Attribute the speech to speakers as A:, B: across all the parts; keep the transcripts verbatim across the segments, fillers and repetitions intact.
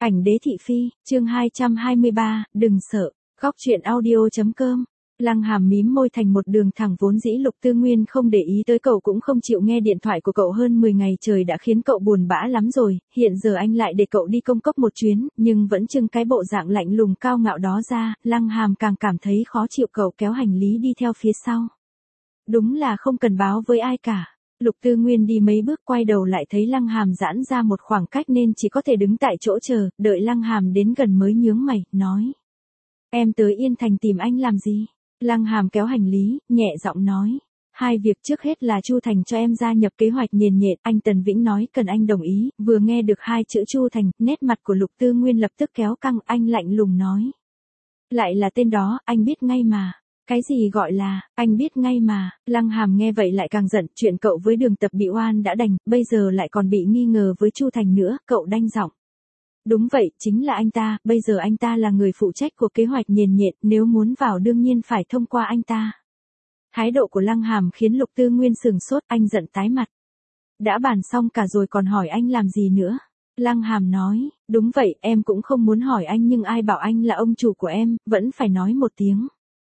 A: Ảnh đế thị phi, chương hai trăm hai mươi ba, đừng sợ, góc truyện audio.com. Lăng Hàm mím môi thành một đường thẳng, vốn dĩ Lục Tư Nguyên không để ý tới cậu cũng không chịu nghe điện thoại của cậu hơn mười ngày trời đã khiến cậu buồn bã lắm rồi, hiện giờ anh lại để cậu đi công cốc một chuyến, nhưng vẫn trưng cái bộ dạng lạnh lùng cao ngạo đó ra, Lăng Hàm càng cảm thấy khó chịu. Cậu kéo hành lý đi theo phía sau. Đúng là không cần báo với ai cả. Lục Tư Nguyên đi mấy bước quay đầu lại thấy Lăng Hàm giãn ra một khoảng cách nên chỉ có thể đứng tại chỗ chờ, đợi Lăng Hàm đến gần mới nhướng mày, nói. Em tới Yên Thành tìm anh làm gì? Lăng Hàm kéo hành lý, nhẹ giọng nói. Hai việc, trước hết là Chu Thành cho em gia nhập kế hoạch Nhiền Nhện, anh Tần Vĩnh nói cần anh đồng ý, vừa nghe được hai chữ Chu Thành, nét mặt của Lục Tư Nguyên lập tức kéo căng, anh lạnh lùng nói. Lại là tên đó, anh biết ngay mà. Cái gì gọi là, anh biết ngay mà, Lăng Hàm nghe vậy lại càng giận, chuyện cậu với Đường Tập bị oan đã đành, bây giờ lại còn bị nghi ngờ với Chu Thành nữa, cậu đanh giọng. Đúng vậy, chính là anh ta, bây giờ anh ta là người phụ trách của kế hoạch Nhiền Nhện, nếu muốn vào đương nhiên phải thông qua anh ta. Thái độ của Lăng Hàm khiến Lục Tư Nguyên sừng sốt, anh giận tái mặt. Đã bàn xong cả rồi còn hỏi anh làm gì nữa? Lăng Hàm nói, đúng vậy, em cũng không muốn hỏi anh nhưng ai bảo anh là ông chủ của em, vẫn phải nói một tiếng.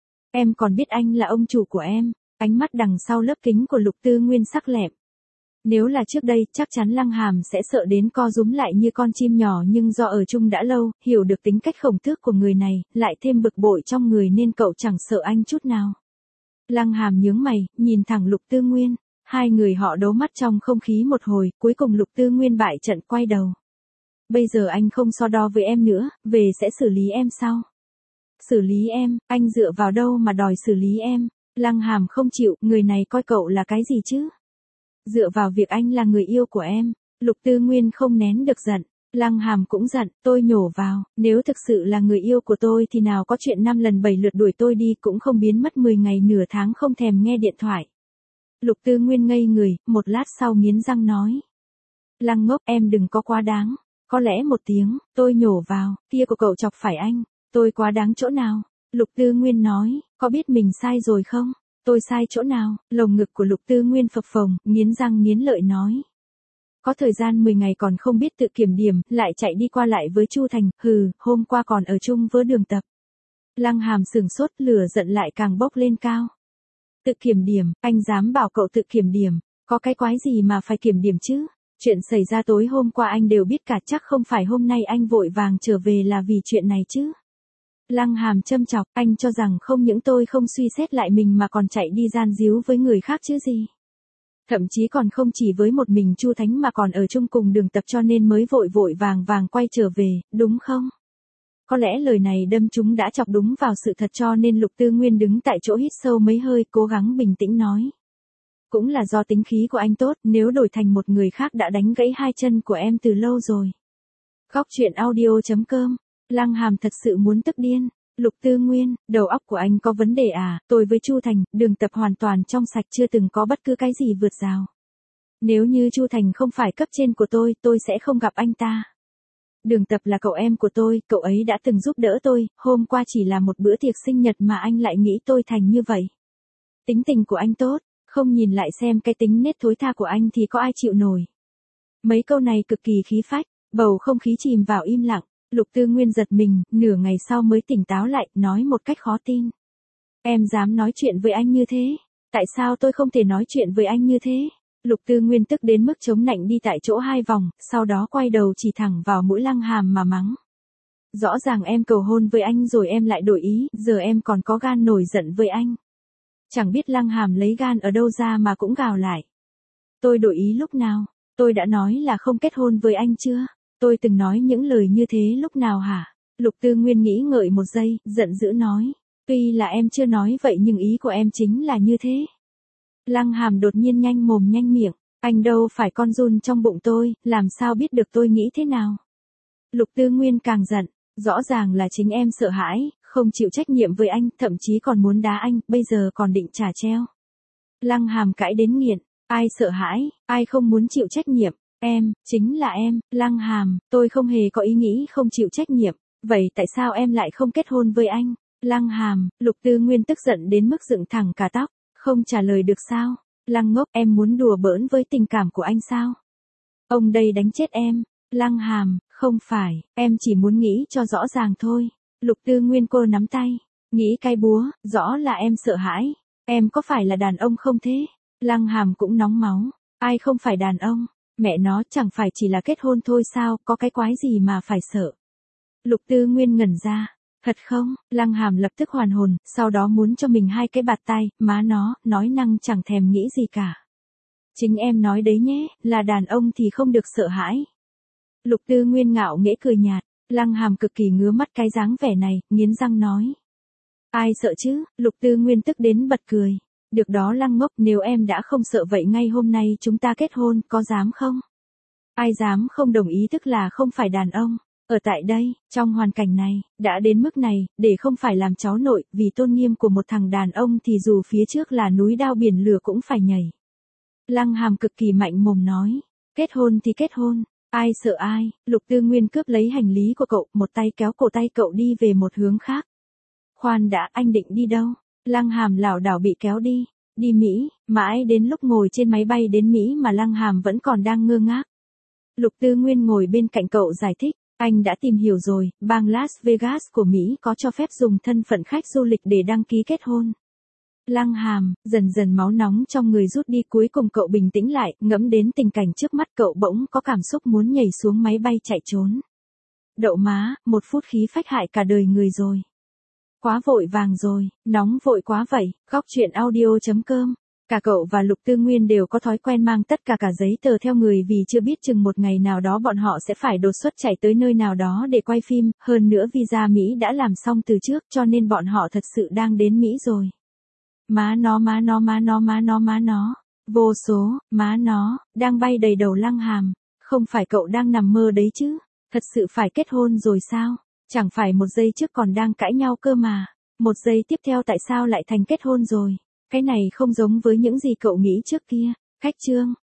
A: Em còn biết anh là ông chủ của em, ánh mắt đằng sau lớp kính của Lục Tư Nguyên sắc lẹm. Nếu là trước đây, chắc chắn Lăng Hàm sẽ sợ đến co rúm lại như con chim nhỏ, nhưng do ở chung đã lâu, hiểu được tính cách khổng tước của người này, lại thêm bực bội trong người nên cậu chẳng sợ anh chút nào. Lăng Hàm nhướng mày, nhìn thẳng Lục Tư Nguyên, hai người họ đấu mắt trong không khí một hồi, cuối cùng Lục Tư Nguyên bại trận quay đầu. Bây giờ anh không so đo với em nữa, về sẽ xử lý em sau. Xử lý em, anh dựa vào đâu mà đòi xử lý em? Lăng Hàm không chịu, người này coi cậu là cái gì chứ? Dựa vào việc anh là người yêu của em. Lục Tư Nguyên không nén được giận. Lăng Hàm cũng giận, tôi nhổ vào, nếu thực sự là người yêu của tôi thì nào có chuyện năm lần bảy lượt đuổi tôi đi, cũng không biến mất mười ngày nửa tháng không thèm nghe điện thoại. Lục Tư Nguyên ngây người, một lát sau nghiến răng nói. Lăng ngốc, em đừng có quá đáng. Có lẽ một tiếng, tôi nhổ vào, kia của cậu chọc phải anh. Tôi quá đáng chỗ nào? Lục Tư Nguyên nói, có biết mình sai rồi không? Tôi sai chỗ nào? Lồng ngực của Lục Tư Nguyên phập phồng, nghiến răng nghiến lợi nói. Có thời gian mười ngày còn không biết tự kiểm điểm, lại chạy đi qua lại với Chu Thành, hừ, hôm qua còn ở chung với Đường Tập. Lăng Hàm sừng sốt, lửa giận lại càng bốc lên cao. Tự kiểm điểm, anh dám bảo cậu tự kiểm điểm, có cái quái gì mà phải kiểm điểm chứ? Chuyện xảy ra tối hôm qua anh đều biết cả, chắc không phải hôm nay anh vội vàng trở về là vì chuyện này chứ? Lăng Hàm châm chọc, anh cho rằng không những tôi không suy xét lại mình mà còn chạy đi gian díu với người khác chứ gì. Thậm chí còn không chỉ với một mình Chu Thánh mà còn ở chung cùng Đường Tập cho nên mới vội vội vàng vàng quay trở về, đúng không? Có lẽ lời này đâm trúng đã chọc đúng vào sự thật cho nên Lục Tư Nguyên đứng tại chỗ hít sâu mấy hơi, cố gắng bình tĩnh nói. Cũng là do tính khí của anh tốt, nếu đổi thành một người khác đã đánh gãy hai chân của em từ lâu rồi. Góc truyện audio.com. Lăng Hàm thật sự muốn tức điên. Lục Tư Nguyên, đầu óc của anh có vấn đề à? Tôi với Chu Thành, Đường Tập hoàn toàn trong sạch, chưa từng có bất cứ cái gì vượt rào. Nếu như Chu Thành không phải cấp trên của tôi, tôi sẽ không gặp anh ta. Đường Tập là cậu em của tôi, cậu ấy đã từng giúp đỡ tôi, hôm qua chỉ là một bữa tiệc sinh nhật mà anh lại nghĩ tôi thành như vậy. Tính tình của anh tốt, không nhìn lại xem cái tính nết thối tha của anh thì có ai chịu nổi. Mấy câu này cực kỳ khí phách, bầu không khí chìm vào im lặng. Lục Tư Nguyên giật mình, nửa ngày sau mới tỉnh táo lại, nói một cách khó tin. Em dám nói chuyện với anh như thế? Tại sao tôi không thể nói chuyện với anh như thế? Lục Tư Nguyên tức đến mức chống nạnh đi tại chỗ hai vòng, sau đó quay đầu chỉ thẳng vào mũi Lăng Hàm mà mắng. Rõ ràng em cầu hôn với anh rồi em lại đổi ý, giờ em còn có gan nổi giận với anh. Chẳng biết Lăng Hàm lấy gan ở đâu ra mà cũng gào lại. Tôi đổi ý lúc nào? Tôi đã nói là không kết hôn với anh chưa? Tôi từng nói những lời như thế lúc nào hả? Lục Tư Nguyên nghĩ ngợi một giây, giận dữ nói. Tuy là em chưa nói vậy nhưng ý của em chính là như thế. Lăng Hàm đột nhiên nhanh mồm nhanh miệng. Anh đâu phải con giun trong bụng tôi, làm sao biết được tôi nghĩ thế nào? Lục Tư Nguyên càng giận. Rõ ràng là chính em sợ hãi, không chịu trách nhiệm với anh, thậm chí còn muốn đá anh, bây giờ còn định trả treo. Lăng Hàm cãi đến nghiện. Ai sợ hãi, ai không muốn chịu trách nhiệm? Em, chính là em. Lăng Hàm, tôi không hề có ý nghĩ không chịu trách nhiệm. Vậy tại sao em lại không kết hôn với anh? Lăng Hàm, Lục Tư Nguyên tức giận đến mức dựng thẳng cả tóc. Không trả lời được sao? Lăng ngốc, em muốn đùa bỡn với tình cảm của anh sao? Ông đây đánh chết em. Lăng Hàm, không phải, em chỉ muốn nghĩ cho rõ ràng thôi. Lục Tư Nguyên cô nắm tay, nghĩ cái búa, rõ là em sợ hãi. Em có phải là đàn ông không thế? Lăng Hàm cũng nóng máu, ai không phải đàn ông, mẹ nó chẳng phải chỉ là kết hôn thôi sao, có cái quái gì mà phải sợ. Lục Tư Nguyên ngẩn ra, thật không? Lăng Hàm lập tức hoàn hồn, sau đó muốn cho mình hai cái bạt tay, má nó, nói năng chẳng thèm nghĩ gì cả. Chính em nói đấy nhé, là đàn ông thì không được sợ hãi. Lục Tư Nguyên ngạo nghễ cười nhạt, Lăng Hàm cực kỳ ngứa mắt cái dáng vẻ này, nghiến răng nói. Ai sợ chứ? Lục Tư Nguyên tức đến bật cười. Được đó Lăng ngốc, nếu em đã không sợ vậy ngay hôm nay chúng ta kết hôn, có dám không? Ai dám không đồng ý tức là không phải đàn ông. Ở tại đây, trong hoàn cảnh này, đã đến mức này, để không phải làm cháu nội, vì tôn nghiêm của một thằng đàn ông thì dù phía trước là núi đao biển lửa cũng phải nhảy. Lăng Hàm cực kỳ mạnh mồm nói, kết hôn thì kết hôn, ai sợ ai. Lục Tư Nguyên cướp lấy hành lý của cậu, một tay kéo cổ tay cậu đi về một hướng khác. Khoan đã, anh định đi đâu? Lăng Hàm lảo đảo bị kéo đi, đi Mỹ, mãi đến lúc ngồi trên máy bay đến Mỹ mà Lăng Hàm vẫn còn đang ngơ ngác. Lục Tư Nguyên ngồi bên cạnh cậu giải thích, anh đã tìm hiểu rồi, bang Las Vegas của Mỹ có cho phép dùng thân phận khách du lịch để đăng ký kết hôn. Lăng Hàm, dần dần máu nóng trong người rút đi, cuối cùng cậu bình tĩnh lại, ngẫm đến tình cảnh trước mắt cậu bỗng có cảm xúc muốn nhảy xuống máy bay chạy trốn. Đậu má, một phút khí phách hại cả đời người rồi. Quá vội vàng rồi, nóng vội quá vậy. Góc truyện audio chấm com. Cả cậu và Lục Tư Nguyên đều có thói quen mang tất cả cả giấy tờ theo người vì chưa biết chừng một ngày nào đó bọn họ sẽ phải đột xuất chạy tới nơi nào đó để quay phim, hơn nữa visa Mỹ đã làm xong từ trước cho nên bọn họ thật sự đang đến Mỹ rồi. Má nó má nó má nó má nó má nó, vô số, má nó, đang bay đầy đầu Lăng Hàm, không phải cậu đang nằm mơ đấy chứ, thật sự phải kết hôn rồi sao? Chẳng phải một giây trước còn đang cãi nhau cơ mà, một giây tiếp theo tại sao lại thành kết hôn rồi? Cái này không giống với những gì cậu nghĩ trước kia. Khách trương.